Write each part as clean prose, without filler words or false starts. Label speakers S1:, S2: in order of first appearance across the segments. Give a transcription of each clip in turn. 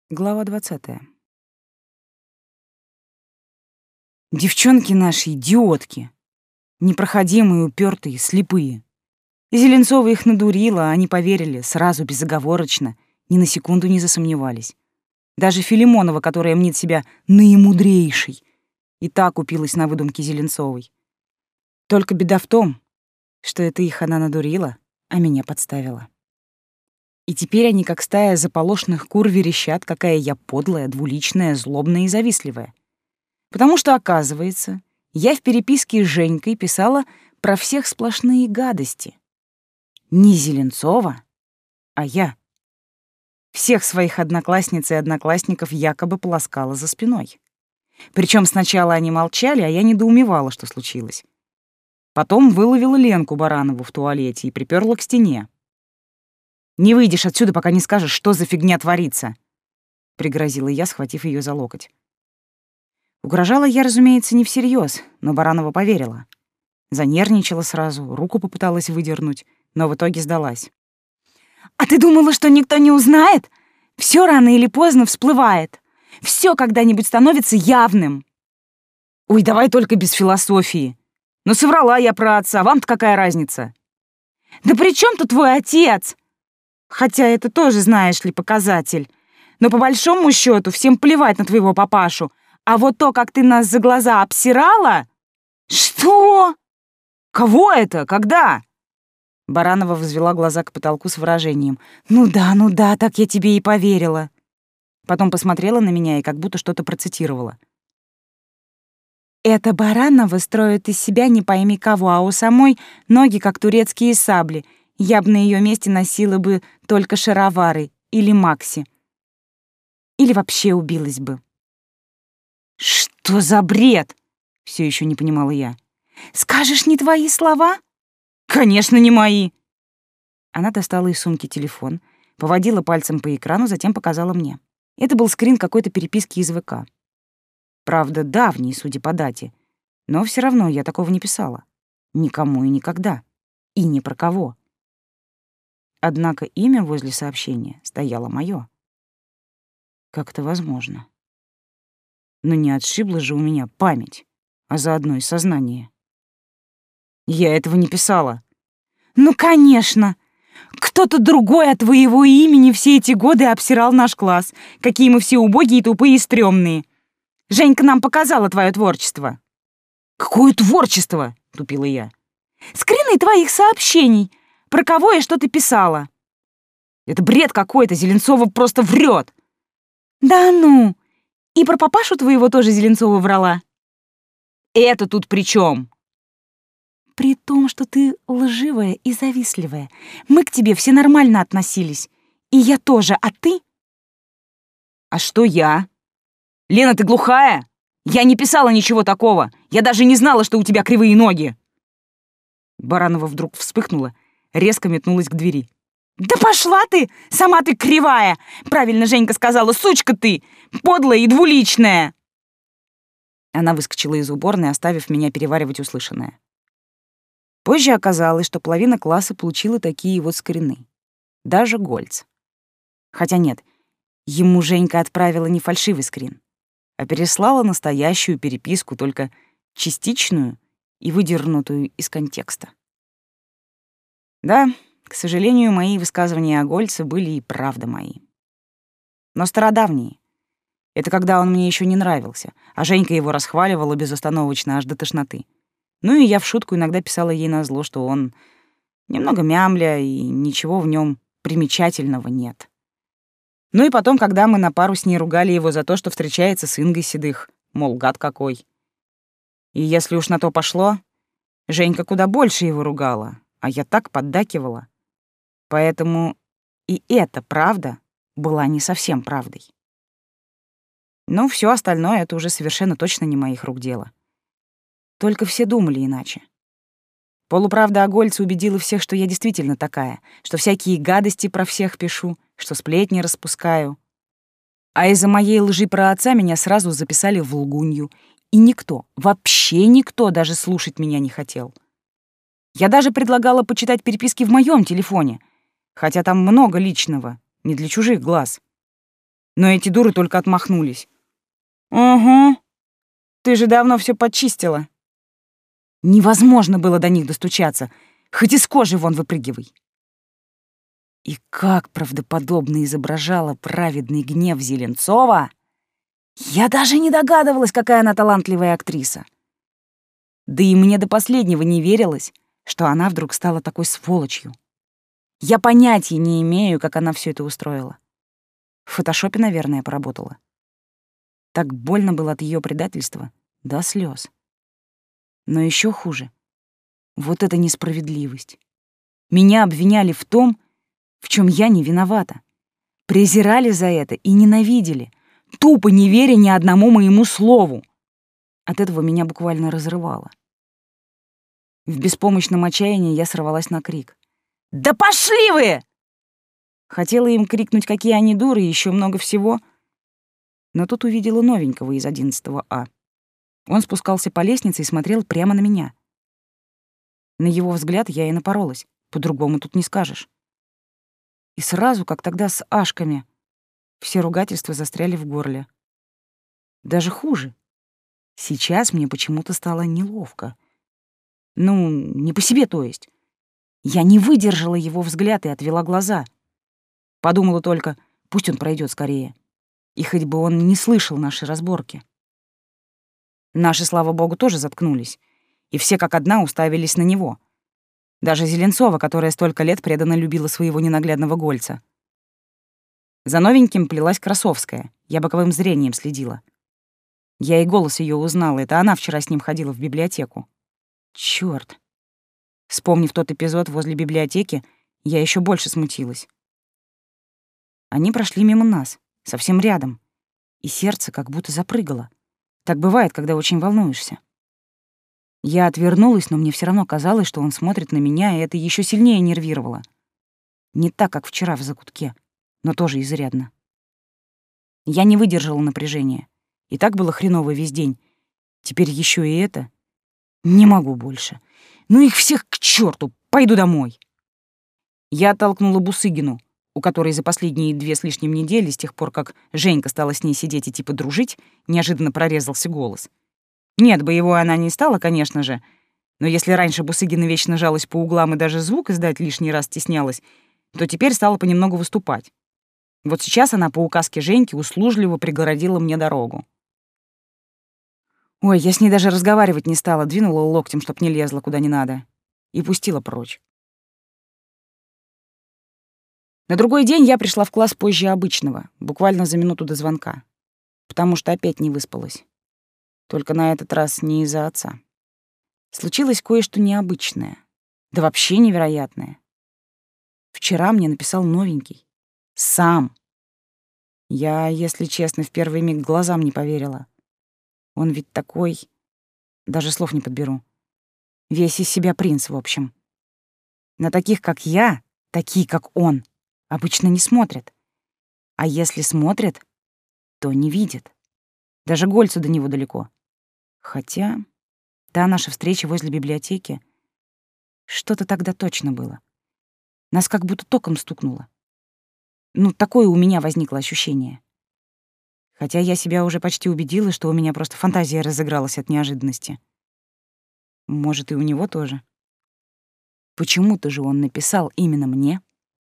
S1: Глава 20. Девчонки наши идиотки. Непроходимые, упертые, слепые. Зеленцова их надурила, а они поверили, сразу, безоговорочно, ни на секунду не засомневались. Даже Филимонова, которая мнит себя наимудрейшей, и та купилась на выдумки Зеленцовой. Только беда в том, что это их она надурила, а меня подставила. И теперь они, как стая заполошных кур, верещат, какая я подлая, двуличная, злобная и завистливая. Потому что, оказывается, я в переписке с Женькой писала про всех сплошные гадости. Не Зеленцова, а я. Всех своих одноклассниц и одноклассников якобы полоскала за спиной. Причем сначала они молчали, а я недоумевала, что случилось. Потом выловила Ленку Баранову в туалете и припёрла к стене. «Не выйдешь отсюда, пока не скажешь, что за фигня творится», — пригрозила я, схватив ее за локоть. Угрожала я, разумеется, не всерьез, но Баранова поверила. Занервничала сразу, руку попыталась выдернуть, но в итоге сдалась. «А ты думала, что никто не узнает? Все рано или поздно всплывает. Все когда-нибудь становится явным». «Ой, давай только без философии. Ну, соврала я про отца, вам-то какая разница?» «Да при чем тут твой отец? Хотя это тоже, знаешь ли, показатель. Но по большому счету всем плевать на твоего папашу. А вот то, как ты нас за глаза обсирала...» «Что? Кого это? Когда?» Баранова возвела глаза к потолку с выражением. Ну да, так я тебе и поверила». Потом посмотрела на меня и как будто что-то процитировала. «Эта Баранова строит из себя не пойми кого, а у самой ноги, как турецкие сабли. Я бы на ее месте носила бы только шаровары или макси. Или вообще убилась бы». «Что за бред?» — все еще не понимала я. «Скажешь, не твои слова?» «Конечно, не мои!» Она достала из сумки телефон, поводила пальцем по экрану, затем показала мне. Это был скрин какой-то переписки из ВК. Правда, давний, судя по дате, но все равно я такого не писала. Никому и никогда. И ни про кого. Однако имя возле сообщения стояло моё. Как это возможно? Но не отшибла же у меня память, а заодно и сознание. Я этого не писала. «Ну, конечно! Кто-то другой от твоего имени все эти годы обсирал наш класс. Какие мы все убогие, тупые и стрёмные. Женька нам показала твое творчество». «Какое творчество?» — тупила я. «Скрины твоих сообщений. Про кого и что ты писала». «Это бред какой-то, Зеленцова просто врет». «Да ну! И про папашу твоего тоже Зеленцова врала». «Это тут при чем?» «При том, что ты лживая и завистливая. Мы к тебе все нормально относились. И я тоже, а ты?» «А что я? Лена, ты глухая? Я не писала ничего такого. Я даже не знала, что у тебя кривые ноги». Баранова вдруг вспыхнула, резко метнулась к двери. «Да пошла ты! Сама ты кривая! Правильно Женька сказала, сучка ты! Подлая и двуличная!» Она выскочила из уборной, оставив меня переваривать услышанное. Позже оказалось, что половина класса получила такие вот скрины. Даже Гольц. Хотя нет, ему Женька отправила не фальшивый скрин, а переслала настоящую переписку, только частичную и выдернутую из контекста. Да, к сожалению, мои высказывания о Гольце были и правда мои. Но стародавние. Это когда он мне еще не нравился, а Женька его расхваливала безостановочно аж до тошноты. Ну и я в шутку иногда писала ей назло, что он немного мямля, и ничего в нем примечательного нет. Ну и потом, когда мы на пару с ней ругали его за то, что встречается с Ингой Седых, мол, гад какой. И если уж на то пошло, Женька куда больше его ругала, а я так поддакивала. Поэтому и эта правда была не совсем правдой. Но все остальное — это уже совершенно точно не моих рук дело. Только все думали иначе. Полуправда о Гольце убедила всех, что я действительно такая, что всякие гадости про всех пишу, что сплетни распускаю. А из-за моей лжи про отца меня сразу записали в лгунью, и никто, вообще никто даже слушать меня не хотел. Я даже предлагала почитать переписки в моем телефоне, хотя там много личного, не для чужих глаз. Но эти дуры только отмахнулись. «Угу, ты же давно все почистила». Невозможно было до них достучаться, хоть из кожи вон выпрыгивай. И как правдоподобно изображала праведный гнев Зеленцова, я даже не догадывалась, какая она талантливая актриса. Да и мне до последнего не верилось, что она вдруг стала такой сволочью. Я понятия не имею, как она все это устроила. В фотошопе, наверное, поработала. Так больно было от ее предательства, до слез. Но еще хуже — вот эта несправедливость. Меня обвиняли в том, в чем я не виновата. Презирали за это и ненавидели, тупо не веря ни одному моему слову. От этого меня буквально разрывало. В беспомощном отчаянии я сорвалась на крик. «Да пошли вы!» Хотела им крикнуть, какие они дуры, и еще много всего. Но тут увидела новенького из 11 А. Он спускался по лестнице и смотрел прямо на меня. На его взгляд я и напоролась, по-другому тут не скажешь. И сразу, как тогда с Ашками, все ругательства застряли в горле. Даже хуже. Сейчас мне почему-то стало неловко. Ну, не по себе, то есть. Я не выдержала его взгляд и отвела глаза. Подумала только, пусть он пройдет скорее. И хоть бы он не слышал наши разборки. Наши, слава богу, тоже заткнулись. И все как одна уставились на него. Даже Зеленцова, которая столько лет преданно любила своего ненаглядного Гольца. За новеньким плелась Красовская. Я боковым зрением следила. Я и голос ее узнала. Это она вчера с ним ходила в библиотеку. Чёрт. Вспомнив тот эпизод возле библиотеки, я еще больше смутилась. Они прошли мимо нас, совсем рядом, и сердце как будто запрыгало. Так бывает, когда очень волнуешься. Я отвернулась, но мне все равно казалось, что он смотрит на меня, и это еще сильнее нервировало. Не так, как вчера в закутке, но тоже изрядно. Я не выдержала напряжения. И так было хреново весь день. Теперь еще и это. Не могу больше. Ну их всех к черту! Пойду домой. Я оттолкнула Бусыгину, у которой за последние 2 с лишним недели, с тех пор, как Женька стала с ней сидеть и типа дружить, неожиданно прорезался голос. Нет, боевой она не стала, конечно же, но если раньше Бусыгина вечно жалась по углам и даже звук издать лишний раз стеснялась, то теперь стала понемногу выступать. Вот сейчас она по указке Женьки услужливо пригородила мне дорогу. Ой, я с ней даже разговаривать не стала, двинула локтем, чтоб не лезла куда не надо, и пустила прочь. На другой день я пришла в класс позже обычного, буквально за минуту до звонка, потому что опять не выспалась. Только на этот раз не из-за отца. Случилось кое-что необычное, да вообще невероятное. Вчера мне написал новенький. Сам. Я, если честно, в первый миг глазам не поверила. Он ведь такой... Даже слов не подберу. Весь из себя принц, в общем. На таких, как я, такие, как он, обычно не смотрят. А если смотрят, то не видят. Даже Гольцу до него далеко. Хотя та наша встреча возле библиотеки, что-то тогда точно было. Нас как будто током стукнуло. Ну, такое у меня возникло ощущение. Хотя я себя уже почти убедила, что у меня просто фантазия разыгралась от неожиданности. Может, и у него тоже. Почему-то же он написал именно мне.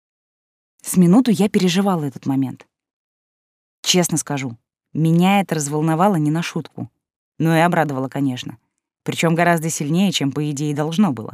S1: С минуту я переживала этот момент. Честно скажу, меня это разволновало не на шутку. Но и обрадовало, конечно. Причем гораздо сильнее, чем, по идее, должно было.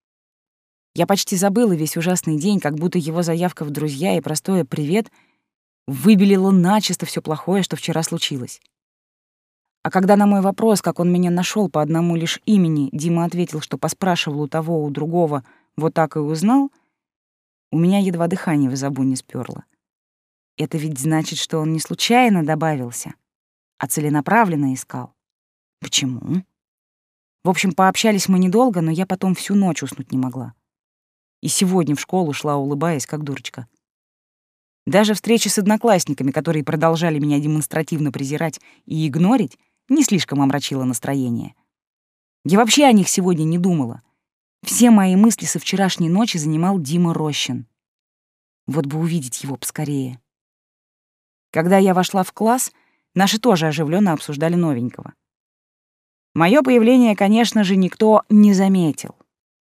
S1: Я почти забыла весь ужасный день, как будто его заявка в друзья и простое «привет» выбелило начисто все плохое, что вчера случилось. А когда на мой вопрос, как он меня нашел по одному лишь имени, Дима ответил, что поспрашивал у того, у другого, вот так и узнал, у меня едва дыхание в зубу не спёрло. Это ведь значит, что он не случайно добавился, а целенаправленно искал. Почему? В общем, пообщались мы недолго, но я потом всю ночь уснуть не могла. И сегодня в школу шла, улыбаясь, как дурочка. Даже встречи с одноклассниками, которые продолжали меня демонстративно презирать и игнорить, не слишком омрачило настроение. Я вообще о них сегодня не думала. Все мои мысли со вчерашней ночи занимал Дима Рощин. Вот бы увидеть его поскорее. Когда я вошла в класс, наши тоже оживленно обсуждали новенького. Мое появление, конечно же, никто не заметил.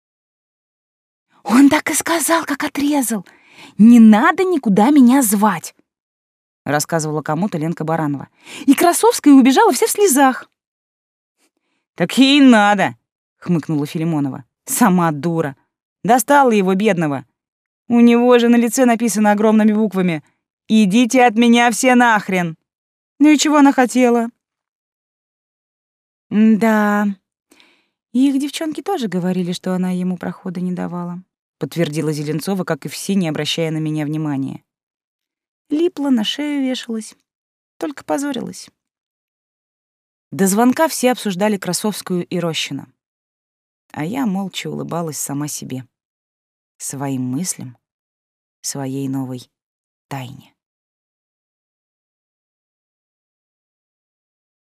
S1: «Он так и сказал, как отрезал. Не надо никуда меня звать», — рассказывала кому-то Ленка Баранова. И Красовская убежала вся в слезах. «Так ей надо», — хмыкнула Филимонова. «Сама дура. Достала его, бедного. У него же на лице написано огромными буквами: «Идите от меня все нахрен». Ну и чего она хотела?» «Да, их девчонки тоже говорили, что она ему прохода не давала», — подтвердила Зеленцова, как и все, не обращая на меня внимания. Липла, на шею вешалась, только позорилась. До звонка все обсуждали Красовскую и Рощина, а я молча улыбалась сама себе, своим мыслям, своей новой тайне.